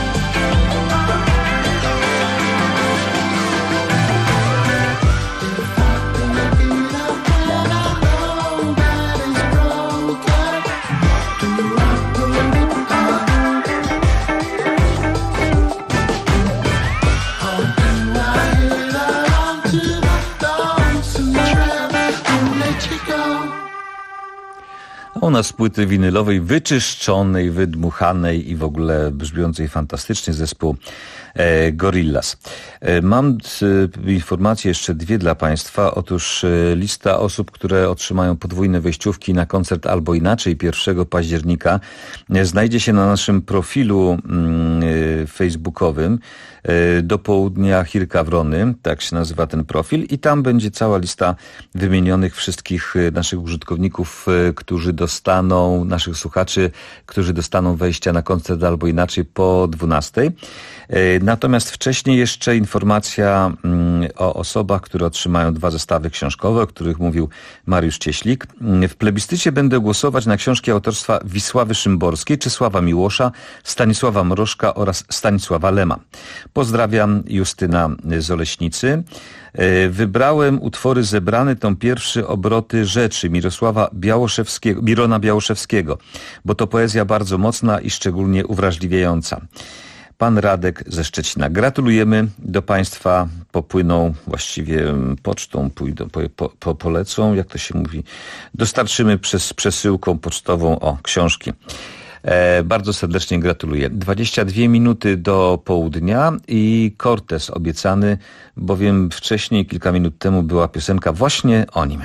A u nas z płyty winylowej, wyczyszczonej, wydmuchanej i w ogóle brzmiącej fantastycznie zespół Gorillaz. Mam informacje jeszcze dwie dla Państwa. Otóż lista osób, które otrzymają podwójne wejściówki na koncert Albo Inaczej 1 października znajdzie się na naszym profilu facebookowym Do południa Hirka Wrony, tak się nazywa ten profil, i tam będzie cała lista wymienionych wszystkich naszych użytkowników, którzy dostaną, naszych słuchaczy, którzy dostaną wejścia na koncert Albo Inaczej po 12. Natomiast wcześniej jeszcze informacja o osobach, które otrzymają 2 zestawy książkowe, o których mówił Mariusz Cieślik. W plebiscycie będę głosować na książki autorstwa Wisławy Szymborskiej, Czesława Miłosza, Stanisława Mrożka oraz Stanisława Lema. Pozdrawiam, Justyna z Oleśnicy. Wybrałem utwory zebrane, tą pierwszy Obroty rzeczy Mirona Białoszewskiego, bo to poezja bardzo mocna i szczególnie uwrażliwiająca. Pan Radek ze Szczecina. Gratulujemy, do Państwa popłyną, właściwie pocztą pójdą, polecą, jak to się mówi. Dostarczymy przesyłką pocztową książki. Bardzo serdecznie gratuluję. 22 minuty do południa i Cortez obiecany, bowiem wcześniej, kilka minut temu była piosenka właśnie o nim.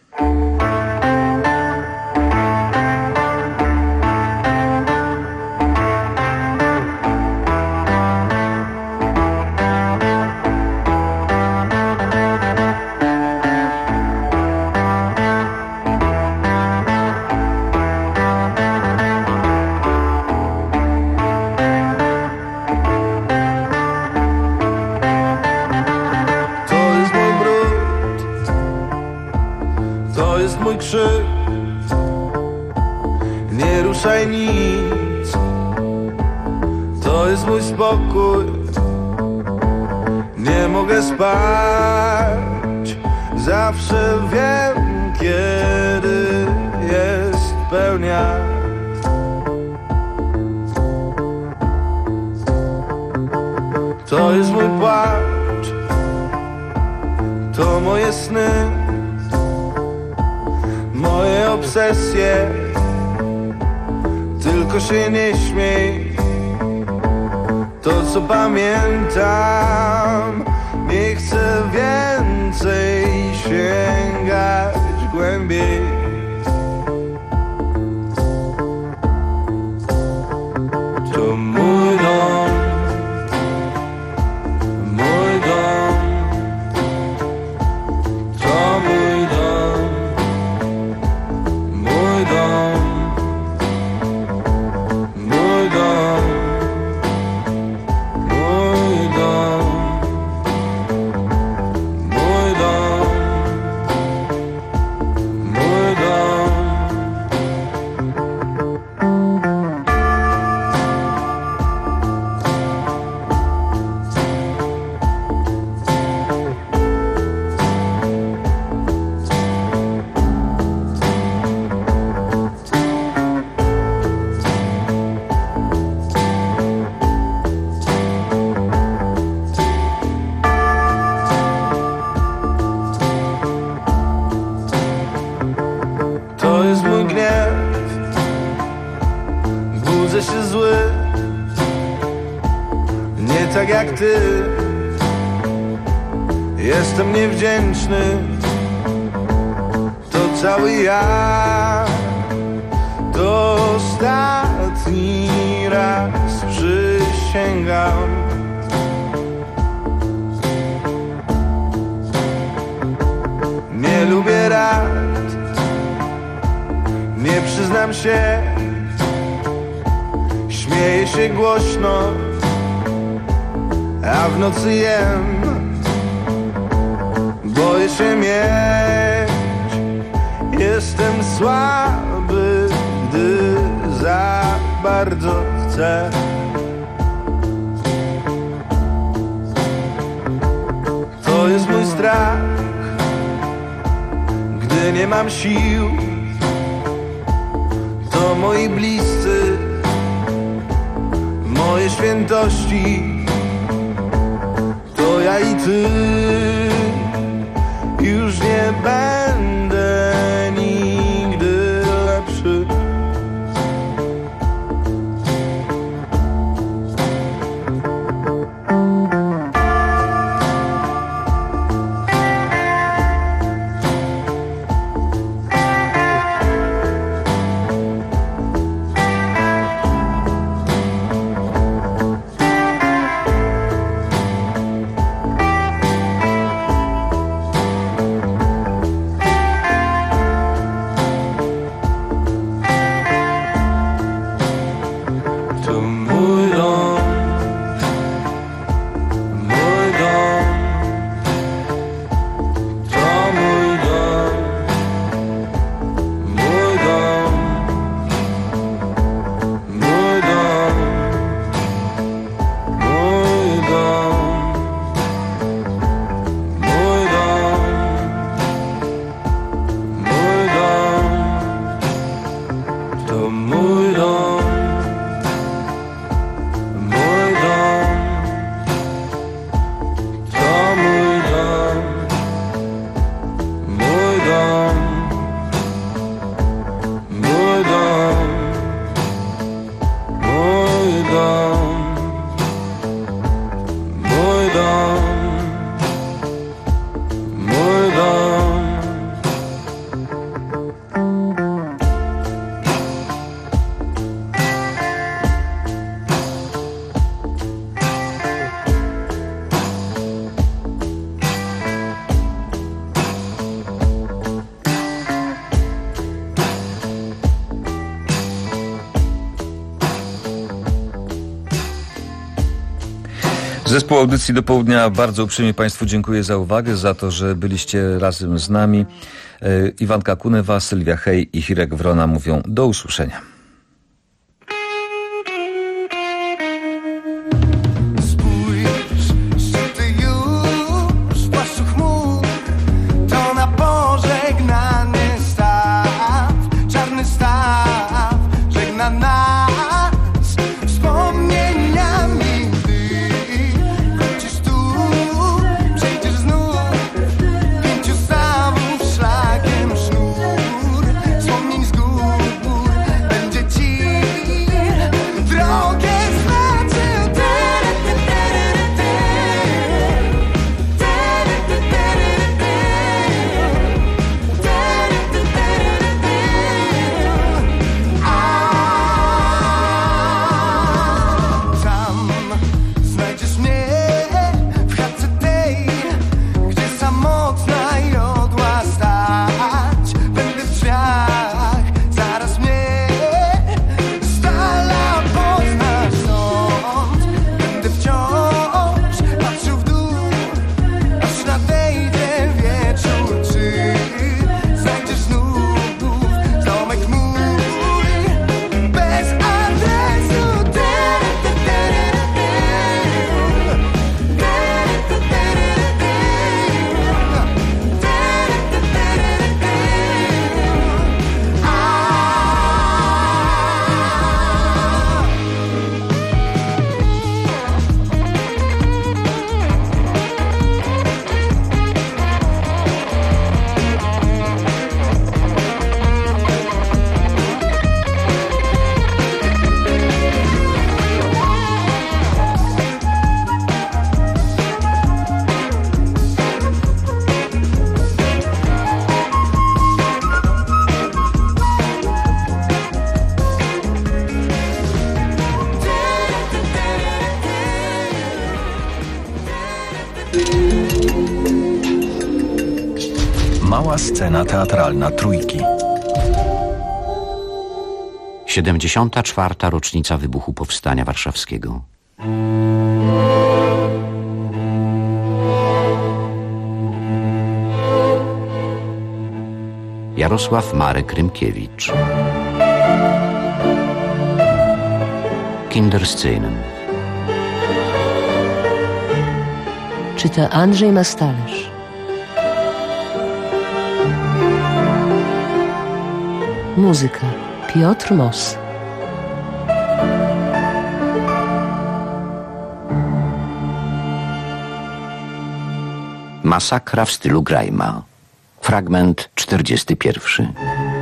Nie ruszaj nic, to jest mój spokój. Nie mogę spać, zawsze wiem, kiedy jest pełnia. To jest mój płacz, to moje sny, moje obsesje. Tylko się nie śmiej, to co pamiętam. Nie chcę więcej sięgać głębiej. To mój dom, mój dom, to mój dom, mój dom. Tak jak ty, jestem niewdzięczny. To cały ja, to ostatni raz przysięgam. Nie lubię rad, nie przyznam się. Śmieję się głośno, a w nocy jem. Boję się mieć, jestem słaby, gdy za bardzo chcę. To jest mój strach, gdy nie mam sił. To moi bliscy, moje świętości. To ja i ty, już nie będę nigdy lepszy. Zespół Audycji do Południa bardzo uprzejmie Państwu dziękuję za uwagę, za to, że byliście razem z nami. Iwanka Kunewa, Sylwia Hej i Hirek Wrona mówią do usłyszenia. Mała scena teatralna Trójki. 74. rocznica wybuchu Powstania Warszawskiego. Jarosław Marek Rymkiewicz. Kinderszenen. Czyta Andrzej Mastalerz. Muzyka Piotr Moss. Masakra w stylu Grajma. Fragment 41.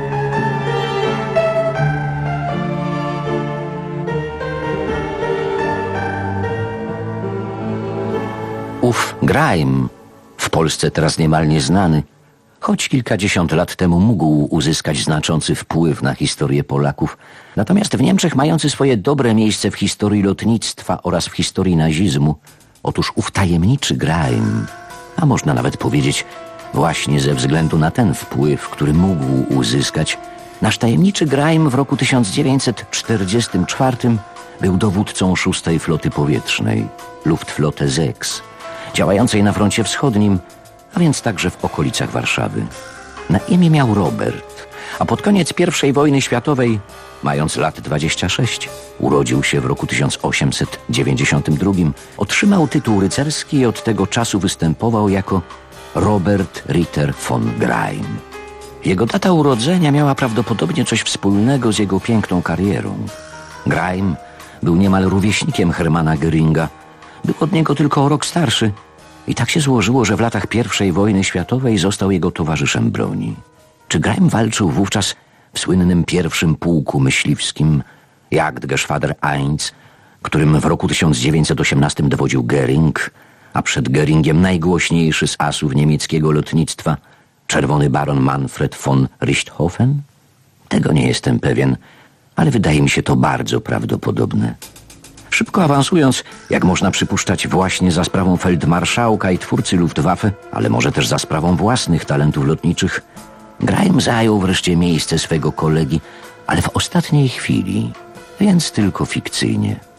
Ów Grajm, w Polsce teraz niemal nieznany, choć kilkadziesiąt lat temu mógł uzyskać znaczący wpływ na historię Polaków, natomiast w Niemczech mający swoje dobre miejsce w historii lotnictwa oraz w historii nazizmu, otóż ów tajemniczy Grajm, a można nawet powiedzieć właśnie ze względu na ten wpływ, który mógł uzyskać, nasz tajemniczy Grajm w roku 1944 był dowódcą 6. Floty Powietrznej, Luftflotte 6, działającej na froncie wschodnim, a więc także w okolicach Warszawy. Na imię miał Robert, a pod koniec I wojny światowej, mając lat 26, urodził się w roku 1892, otrzymał tytuł rycerski i od tego czasu występował jako Robert Ritter von Grajm. Jego data urodzenia miała prawdopodobnie coś wspólnego z jego piękną karierą. Grajm był niemal rówieśnikiem Hermana Göringa, był od niego tylko o rok starszy i tak się złożyło, że w latach I wojny światowej został jego towarzyszem broni. Czy Grajm walczył wówczas w słynnym pierwszym pułku myśliwskim Jagdgeschwader 1, którym w roku 1918 dowodził Göring, a przed Göringiem najgłośniejszy z asów niemieckiego lotnictwa, czerwony baron Manfred von Richthofen? Tego nie jestem pewien, ale wydaje mi się to bardzo prawdopodobne. Szybko awansując, jak można przypuszczać, właśnie za sprawą feldmarszałka i twórcy Luftwaffe, ale może też za sprawą własnych talentów lotniczych, Grajm zajął wreszcie miejsce swego kolegi, ale w ostatniej chwili, więc tylko fikcyjnie.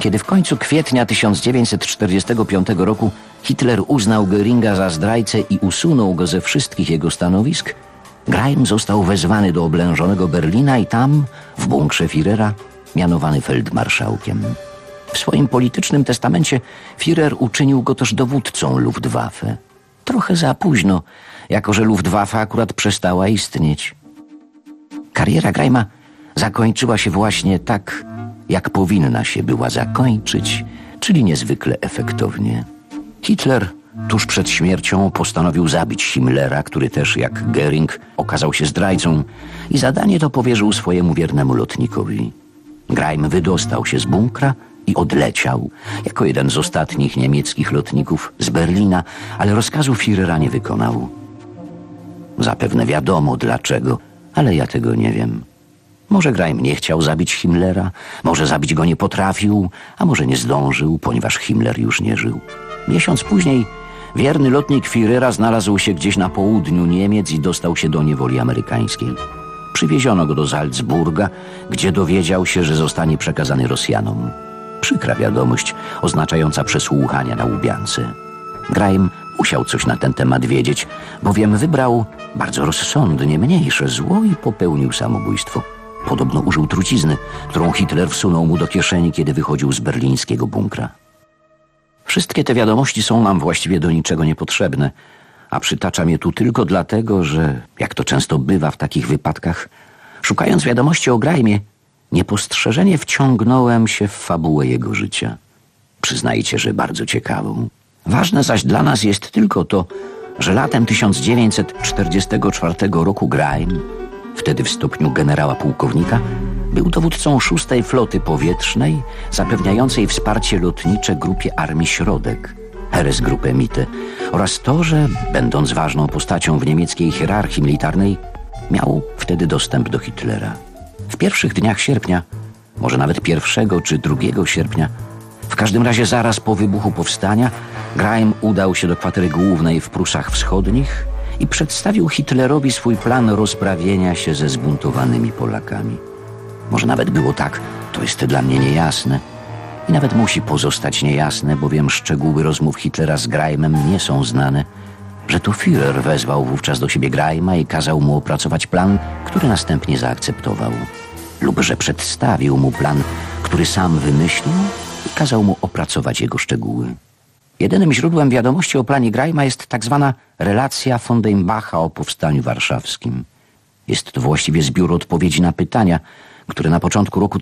Kiedy w końcu kwietnia 1945 roku Hitler uznał Göringa za zdrajcę i usunął go ze wszystkich jego stanowisk, Greim został wezwany do oblężonego Berlina i tam, w bunkrze Führera, mianowany feldmarszałkiem. W swoim politycznym testamencie Führer uczynił go też dowódcą Luftwaffe. Trochę za późno, jako że Luftwaffe akurat przestała istnieć. Kariera Greima zakończyła się właśnie tak, jak powinna się była zakończyć, czyli niezwykle efektownie. Hitler tuż przed śmiercią postanowił zabić Himmlera, który też, jak Göring, okazał się zdrajcą i zadanie to powierzył swojemu wiernemu lotnikowi. Greim wydostał się z bunkra i odleciał, jako jeden z ostatnich niemieckich lotników, z Berlina, ale rozkazu Führera nie wykonał. Zapewne wiadomo dlaczego, ale ja tego nie wiem. Może Greim nie chciał zabić Himmlera, może zabić go nie potrafił, a może nie zdążył, ponieważ Himmler już nie żył. Miesiąc później wierny lotnik Führera znalazł się gdzieś na południu Niemiec i dostał się do niewoli amerykańskiej. Przywieziono go do Salzburga, gdzie dowiedział się, że zostanie przekazany Rosjanom. Przykra wiadomość, oznaczająca przesłuchania na Łubiance. Greim musiał coś na ten temat wiedzieć, bowiem wybrał bardzo rozsądnie mniejsze zło i popełnił samobójstwo. Podobno użył trucizny, którą Hitler wsunął mu do kieszeni, kiedy wychodził z berlińskiego bunkra. Wszystkie te wiadomości są nam właściwie do niczego niepotrzebne, a przytaczam je tu tylko dlatego, że, jak to często bywa w takich wypadkach, szukając wiadomości o Greimie, niepostrzeżenie wciągnąłem się w fabułę jego życia. Przyznajcie, że bardzo ciekawą. Ważne zaś dla nas jest tylko to, że latem 1944 roku Greim, wtedy w stopniu generała pułkownika, był dowódcą 6. Floty Powietrznej, zapewniającej wsparcie lotnicze grupie Armii Środek, Heeresgruppe Mitte, oraz to, że, będąc ważną postacią w niemieckiej hierarchii militarnej, miał wtedy dostęp do Hitlera. W pierwszych dniach sierpnia, może nawet 1 czy 2 sierpnia, w każdym razie zaraz po wybuchu powstania, Greim udał się do kwatery głównej w Prusach Wschodnich i przedstawił Hitlerowi swój plan rozprawienia się ze zbuntowanymi Polakami. Może nawet było tak, to jest dla mnie niejasne i nawet musi pozostać niejasne, bowiem szczegóły rozmów Hitlera z Greimem nie są znane, że to Führer wezwał wówczas do siebie Greima i kazał mu opracować plan, który następnie zaakceptował. Lub że przedstawił mu plan, który sam wymyślił i kazał mu opracować jego szczegóły. Jedynym źródłem wiadomości o planie Greima jest tak zwana relacja von Deimbacha o powstaniu warszawskim. Jest to właściwie zbiór odpowiedzi na pytania, które na początku roku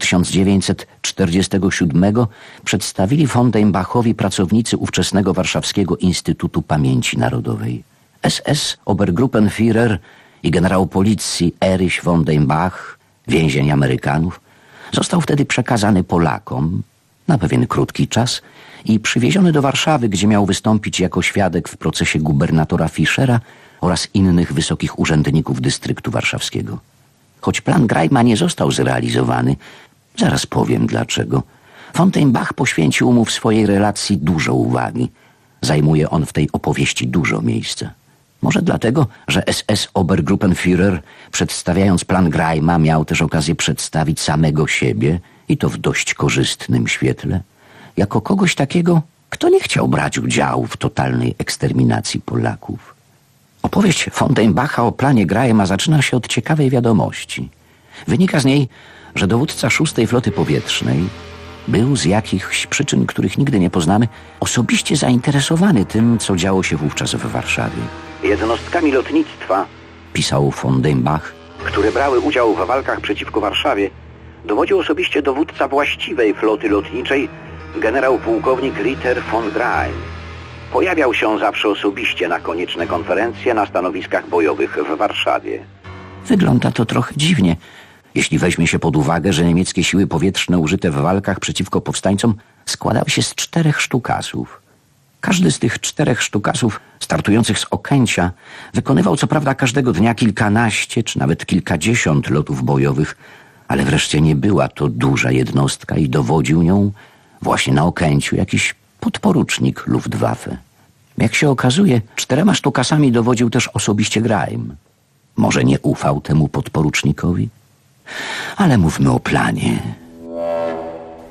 1947 przedstawili von Deimbachowi pracownicy ówczesnego Warszawskiego Instytutu Pamięci Narodowej. SS Obergruppenführer i generał policji Erich von Deimbach, więzień Amerykanów, został wtedy przekazany Polakom na pewien krótki czas i przywieziony do Warszawy, gdzie miał wystąpić jako świadek w procesie gubernatora Fischera oraz innych wysokich urzędników dystryktu warszawskiego. Choć plan Greima nie został zrealizowany, zaraz powiem dlaczego, von Deimbach poświęcił mu w swojej relacji dużo uwagi. Zajmuje on w tej opowieści dużo miejsca. Może dlatego, że SS Obergruppenführer, przedstawiając plan Greima, miał też okazję przedstawić samego siebie, i to w dość korzystnym świetle, jako kogoś takiego, kto nie chciał brać udziału w totalnej eksterminacji Polaków. Opowieść von Deimbacha o planie Greima zaczyna się od ciekawej wiadomości. Wynika z niej, że dowódca 6. Floty Powietrznej był z jakichś przyczyn, których nigdy nie poznamy, osobiście zainteresowany tym, co działo się wówczas w Warszawie. Jednostkami lotnictwa, pisał von Deimbach, które brały udział w walkach przeciwko Warszawie, dowodził osobiście dowódca właściwej floty lotniczej, generał pułkownik Ritter von Greim. Pojawiał się zawsze osobiście na konieczne konferencje na stanowiskach bojowych w Warszawie. Wygląda to trochę dziwnie, jeśli weźmie się pod uwagę, że niemieckie siły powietrzne użyte w walkach przeciwko powstańcom składały się z 4 sztukasów. Każdy z tych 4 sztukasów startujących z Okęcia wykonywał co prawda każdego dnia kilkanaście czy nawet kilkadziesiąt lotów bojowych, ale wreszcie nie była to duża jednostka i dowodził nią właśnie na Okęciu jakiś podporucznik Luftwaffe. Jak się okazuje, 4 sztukasami dowodził też osobiście Greim. Może nie ufał temu podporucznikowi? Ale mówmy o planie.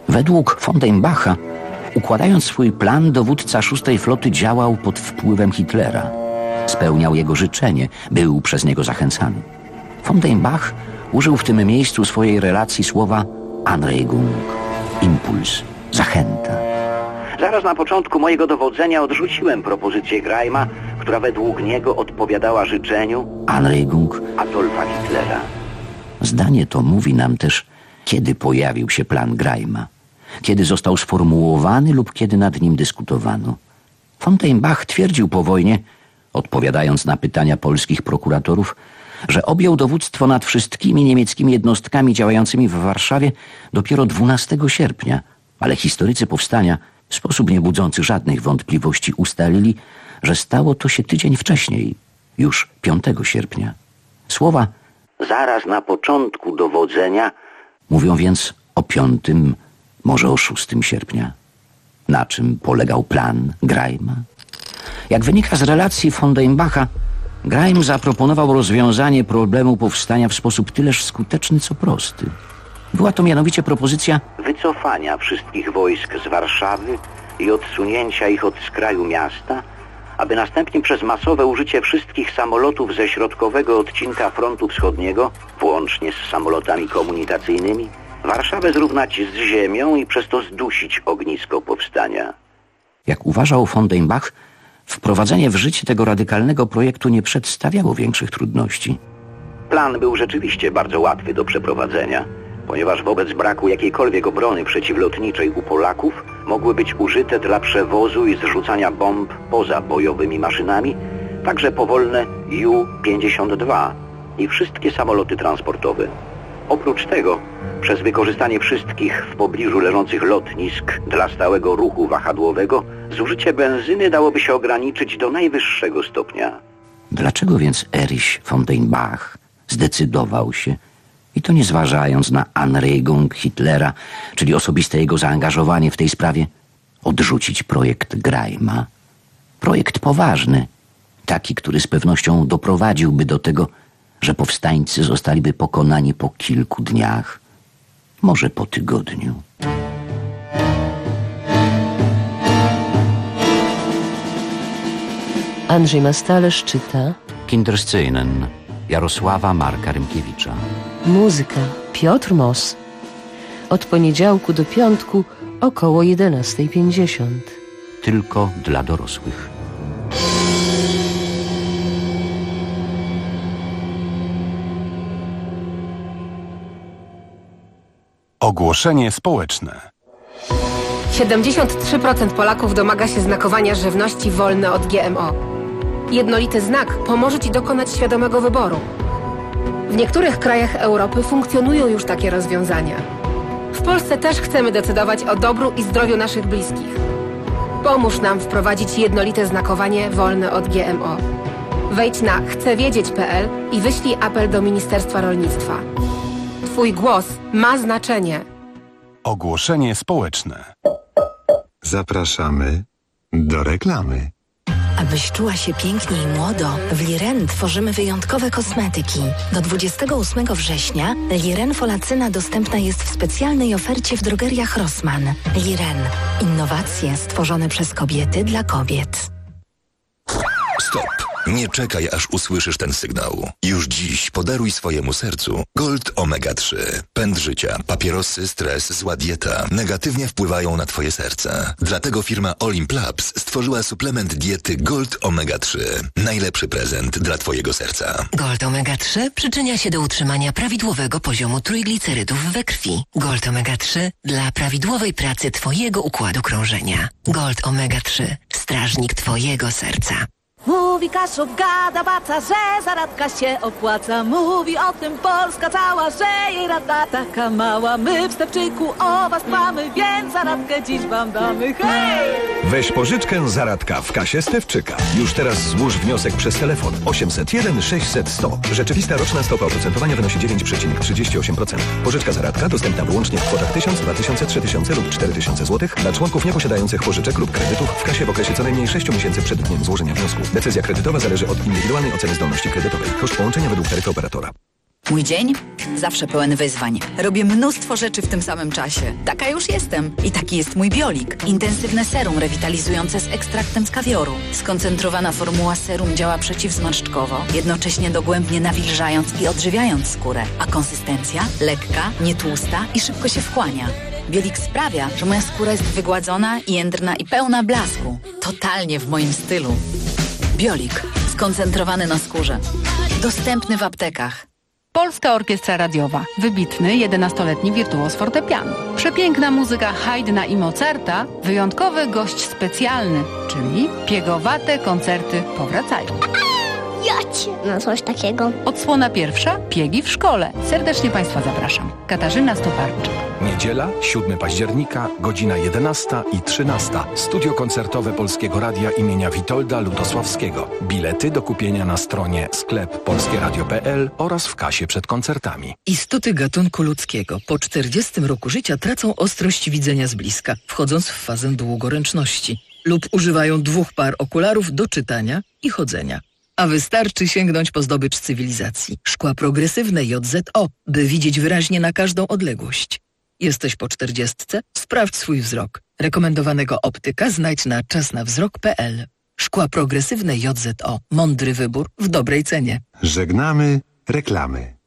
Według Fontainbacha, układając swój plan, dowódca 6. floty działał pod wpływem Hitlera. Spełniał jego życzenie, był przez niego zachęcany. Fontainbach użył w tym miejscu swojej relacji słowa Anregung, impuls, zachęta. Zaraz na początku mojego dowodzenia odrzuciłem propozycję Graima, która według niego odpowiadała życzeniu Anregung Adolfa Hitlera. Zdanie to mówi nam też, kiedy pojawił się plan Graima, kiedy został sformułowany lub kiedy nad nim dyskutowano. Fontainbach twierdził po wojnie, odpowiadając na pytania polskich prokuratorów, że objął dowództwo nad wszystkimi niemieckimi jednostkami działającymi w Warszawie dopiero 12 sierpnia, ale historycy powstania w sposób nie budzący żadnych wątpliwości ustalili, że stało to się tydzień wcześniej, już 5 sierpnia. Słowa zaraz na początku dowodzenia mówią więc o 5, może o 6 sierpnia. Na czym polegał plan Graima? Jak wynika z relacji Fontainbacha, Graim zaproponował rozwiązanie problemu powstania w sposób tyleż skuteczny, co prosty. Była to mianowicie propozycja wycofania wszystkich wojsk z Warszawy i odsunięcia ich od skraju miasta, aby następnie przez masowe użycie wszystkich samolotów ze środkowego odcinka frontu wschodniego, włącznie z samolotami komunikacyjnymi, Warszawę zrównać z ziemią i przez to zdusić ognisko powstania. Jak uważał Fontainbach, wprowadzenie w życie tego radykalnego projektu nie przedstawiało większych trudności. Plan był rzeczywiście bardzo łatwy do przeprowadzenia, ponieważ wobec braku jakiejkolwiek obrony przeciwlotniczej u Polaków mogły być użyte dla przewozu i zrzucania bomb poza bojowymi maszynami także powolne Ju-52 i wszystkie samoloty transportowe. Oprócz tego, przez wykorzystanie wszystkich w pobliżu leżących lotnisk dla stałego ruchu wahadłowego, zużycie benzyny dałoby się ograniczyć do najwyższego stopnia. Dlaczego więc Erich Fontainbach zdecydował się, i to nie zważając na Anregung Hitlera, czyli osobiste jego zaangażowanie w tej sprawie, odrzucić projekt Graima? Projekt poważny, taki, który z pewnością doprowadziłby do tego, że powstańcy zostaliby pokonani po kilku dniach, może po tygodniu. Andrzej Mastalerz czyta Kinderszenen Jarosława Marka Rymkiewicza. Muzyka Piotr Moss. Od poniedziałku do piątku około 11:50. Tylko dla dorosłych. Ogłoszenie społeczne. 73% Polaków domaga się znakowania żywności wolne od GMO. Jednolity znak pomoże Ci dokonać świadomego wyboru. W niektórych krajach Europy funkcjonują już takie rozwiązania. W Polsce też chcemy decydować o dobru i zdrowiu naszych bliskich. Pomóż nam wprowadzić jednolite znakowanie wolne od GMO. Wejdź na chcwiedzieć.pl i wyślij apel do Ministerstwa Rolnictwa. Twój głos ma znaczenie. Ogłoszenie społeczne. Zapraszamy do reklamy. Abyś czuła się pięknie i młodo, w Liren tworzymy wyjątkowe kosmetyki. Do 28 września Liren Folacyna dostępna jest w specjalnej ofercie w drogeriach Rossmann. Liren. Innowacje stworzone przez kobiety dla kobiet. Stop! Nie czekaj, aż usłyszysz ten sygnał. Już dziś podaruj swojemu sercu Gold Omega 3. Pęd życia, papierosy, stres, zła dieta negatywnie wpływają na twoje serce. Dlatego firma Olimplabs stworzyła suplement diety Gold Omega 3. Najlepszy prezent dla twojego serca. Gold Omega 3 przyczynia się do utrzymania prawidłowego poziomu trójglicerydów we krwi. Gold Omega 3 dla prawidłowej pracy twojego układu krążenia. Gold Omega 3. Strażnik twojego serca. Mówi Kaszub, gada baca, że zaradka się opłaca. Mówi o tym Polska cała, że jej rada taka mała. My w Stepczyku o was dbamy, więc zaradkę dziś wam damy. Hej! Weź pożyczkę zaradka w kasie Stewczyka. Już teraz złóż wniosek przez telefon 801 600 100. Rzeczywista roczna stopa oprocentowania wynosi 9,38%. Pożyczka zaradka dostępna wyłącznie w kwotach 1000, 2000, 3000 lub 4000 zł dla członków nieposiadających pożyczek lub kredytów w kasie w okresie co najmniej 6 miesięcy przed dniem złożenia wniosku. Decyzja kredytowa zależy od indywidualnej oceny zdolności kredytowej. Koszt połączenia według taryfy operatora. Mój dzień? Zawsze pełen wyzwań. Robię mnóstwo rzeczy w tym samym czasie. Taka już jestem. I taki jest mój Biolik. Intensywne serum rewitalizujące z ekstraktem z kawioru. Skoncentrowana formuła serum działa przeciwzmarszczkowo, jednocześnie dogłębnie nawilżając i odżywiając skórę. A konsystencja? Lekka, nietłusta i szybko się wchłania. Biolik sprawia, że moja skóra jest wygładzona, jędrna i pełna blasku. Totalnie w moim stylu. Biolik. Skoncentrowany na skórze. Dostępny w aptekach. Polska Orkiestra Radiowa. Wybitny 11-letni wirtuoz fortepianu. Przepiękna muzyka Haydna i Mozarta. Wyjątkowy gość specjalny, czyli piegowate koncerty powracają. Jacie! No coś takiego. Odsłona pierwsza. Piegi w szkole. Serdecznie Państwa zapraszam. Katarzyna Stoparczyk. Niedziela, 7 października, godzina 11 i 13. Studio koncertowe Polskiego Radia imienia Witolda Lutosławskiego. Bilety do kupienia na stronie sklep polskieradio.pl oraz w kasie przed koncertami. Istoty gatunku ludzkiego po 40 roku życia tracą ostrość widzenia z bliska, wchodząc w fazę długoręczności lub używają 2 par okularów do czytania i chodzenia. A wystarczy sięgnąć po zdobycz cywilizacji. Szkła progresywne JZO, by widzieć wyraźnie na każdą odległość. Jesteś po 40? Sprawdź swój wzrok. Rekomendowanego optyka znajdź na czasnawzrok.pl. Szkła progresywne JZO. Mądry wybór w dobrej cenie. Żegnamy reklamy.